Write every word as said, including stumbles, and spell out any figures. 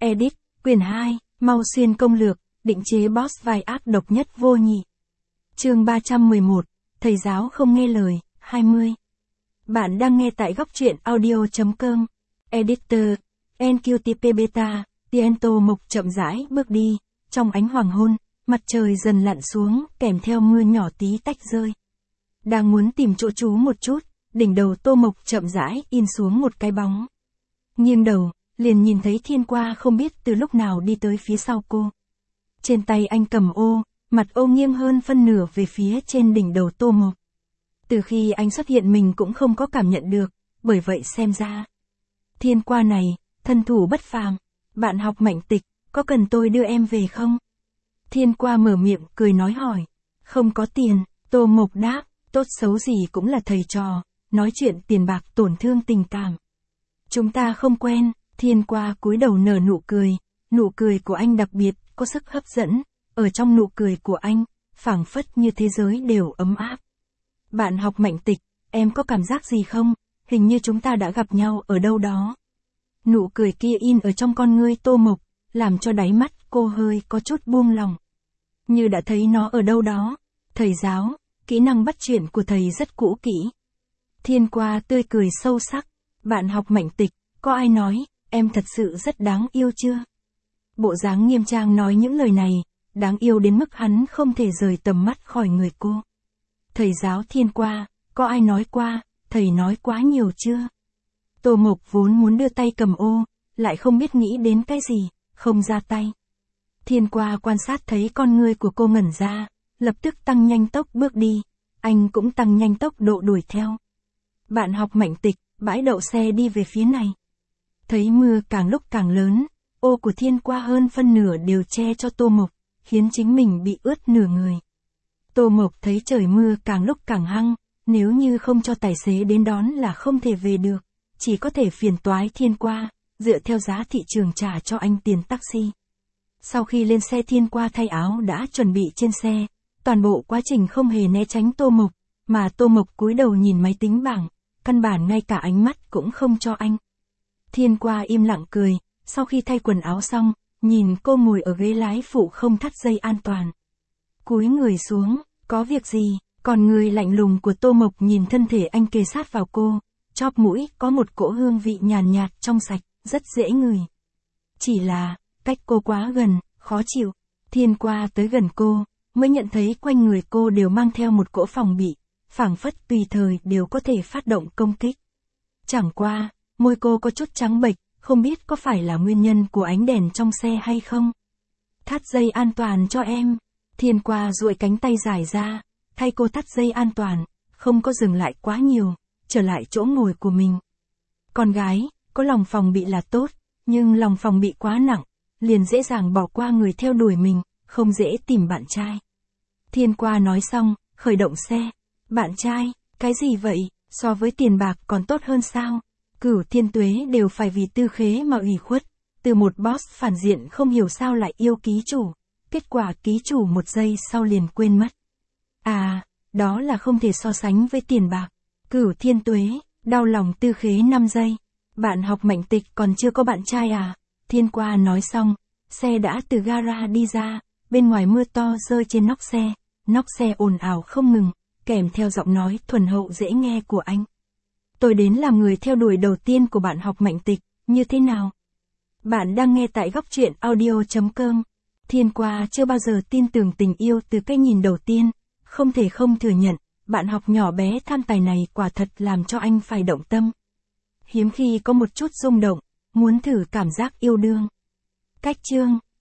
Edit, quyển hai, Mau Xuyên công lược, định chế boss vai ác độc nhất vô nhị. Chương ba trăm mười một, thầy giáo không nghe lời, hai mươi. Bạn đang nghe tại góc truyện audio chấm com. Editor, en quy tê pê Beta, Tiento Mộc chậm rãi bước đi, trong ánh hoàng hôn, mặt trời dần lặn xuống, kèm theo mưa nhỏ tí tách rơi. Đang muốn tìm chỗ trú một chút, đỉnh đầu Tô Mộc chậm rãi in xuống một cái bóng. Nghiêng đầu, liền nhìn thấy Thiên Qua không biết từ lúc nào đi tới phía sau cô. Trên tay anh cầm ô, mặt ô nghiêng hơn phân nửa về phía trên đỉnh đầu Tô Mộc. Từ khi anh xuất hiện mình cũng không có cảm nhận được, bởi vậy xem ra. Thiên Qua này, thân thủ bất phàm, bạn học Mạnh Tịch, có cần tôi đưa em về không? Thiên Qua mở miệng cười nói hỏi. Không có tiền, Tô Mộc đáp, tốt xấu gì cũng là thầy trò, nói chuyện tiền bạc tổn thương tình cảm. Chúng ta không quen. Thiên Qua cúi đầu nở nụ cười, nụ cười của anh đặc biệt, có sức hấp dẫn, ở trong nụ cười của anh, phảng phất như thế giới đều ấm áp. Bạn học Mạnh Tịch, em có cảm giác gì không? Hình như chúng ta đã gặp nhau ở đâu đó. Nụ cười kia in ở trong con ngươi Tô Mộc, làm cho đáy mắt cô hơi có chút buông lòng. Như đã thấy nó ở đâu đó. Thầy giáo, kỹ năng bắt chuyện của thầy rất cũ kỹ. Thiên Qua tươi cười sâu sắc. Bạn học Mạnh Tịch, có ai nói, em thật sự rất đáng yêu chưa? Bộ dáng nghiêm trang nói những lời này, đáng yêu đến mức hắn không thể rời tầm mắt khỏi người cô. Thầy giáo Thiên Qua, có ai nói qua, thầy nói quá nhiều chưa? Tô Mộc vốn muốn đưa tay cầm ô, lại không biết nghĩ đến cái gì, không ra tay. Thiên Qua quan sát thấy con ngươi của cô ngẩn ra, lập tức tăng nhanh tốc bước đi, anh cũng tăng nhanh tốc độ đuổi theo. Bạn học Mạnh Tịch, bãi đậu xe đi về phía này. Thấy mưa càng lúc càng lớn, ô của Thiên Qua hơn phân nửa đều che cho Tô Mộc, khiến chính mình bị ướt nửa người. Tô Mộc thấy trời mưa càng lúc càng hăng, nếu như không cho tài xế đến đón là không thể về được, chỉ có thể phiền toái Thiên Qua, dựa theo giá thị trường trả cho anh tiền taxi. Sau khi lên xe Thiên Qua thay áo đã chuẩn bị trên xe, toàn bộ quá trình không hề né tránh Tô Mộc, mà Tô Mộc cúi đầu nhìn máy tính bảng, căn bản ngay cả ánh mắt cũng không cho anh. Thiên Qua im lặng cười, sau khi thay quần áo xong, nhìn cô ngồi ở ghế lái phụ không thắt dây an toàn. Cúi người xuống, có việc gì? Còn người lạnh lùng của Tô Mộc nhìn thân thể anh kề sát vào cô, chóp mũi có một cỗ hương vị nhàn nhạt, nhạt trong sạch, rất dễ ngửi. Chỉ là, cách cô quá gần, khó chịu. Thiên Qua tới gần cô, mới nhận thấy quanh người cô đều mang theo một cỗ phòng bị, phảng phất tùy thời đều có thể phát động công kích. Chẳng qua, môi cô có chút trắng bệch, không biết có phải là nguyên nhân của ánh đèn trong xe hay không. Thắt dây an toàn cho em. Thiên Qua duỗi cánh tay dài ra, thay cô thắt dây an toàn, không có dừng lại quá nhiều, trở lại chỗ ngồi của mình. Con gái, có lòng phòng bị là tốt, nhưng lòng phòng bị quá nặng, liền dễ dàng bỏ qua người theo đuổi mình, không dễ tìm bạn trai. Thiên Qua nói xong, khởi động xe. Bạn trai, cái gì vậy, so với tiền bạc còn tốt hơn sao? Cửu Thiên Tuế đều phải vì Tư Khế mà ủy khuất, từ một boss phản diện không hiểu sao lại yêu ký chủ, kết quả ký chủ một giây sau liền quên mất. À, đó là không thể so sánh với tiền bạc. Cửu Thiên Tuế, đau lòng Tư Khế năm giây. Bạn học Mạnh Tịch còn chưa có bạn trai à? Thiên Qua nói xong, xe đã từ gara đi ra, bên ngoài mưa to rơi trên nóc xe, nóc xe ồn ào không ngừng, kèm theo giọng nói thuần hậu dễ nghe của anh. Tôi đến làm người theo đuổi đầu tiên của bạn học Mạnh Tịch, như thế nào? Bạn đang nghe tại góc truyện audio chấm com. Thiên Qua chưa bao giờ tin tưởng tình yêu từ cái nhìn đầu tiên, không thể không thừa nhận, bạn học nhỏ bé tham tài này quả thật làm cho anh phải động tâm. Hiếm khi có một chút rung động, muốn thử cảm giác yêu đương. Cách chương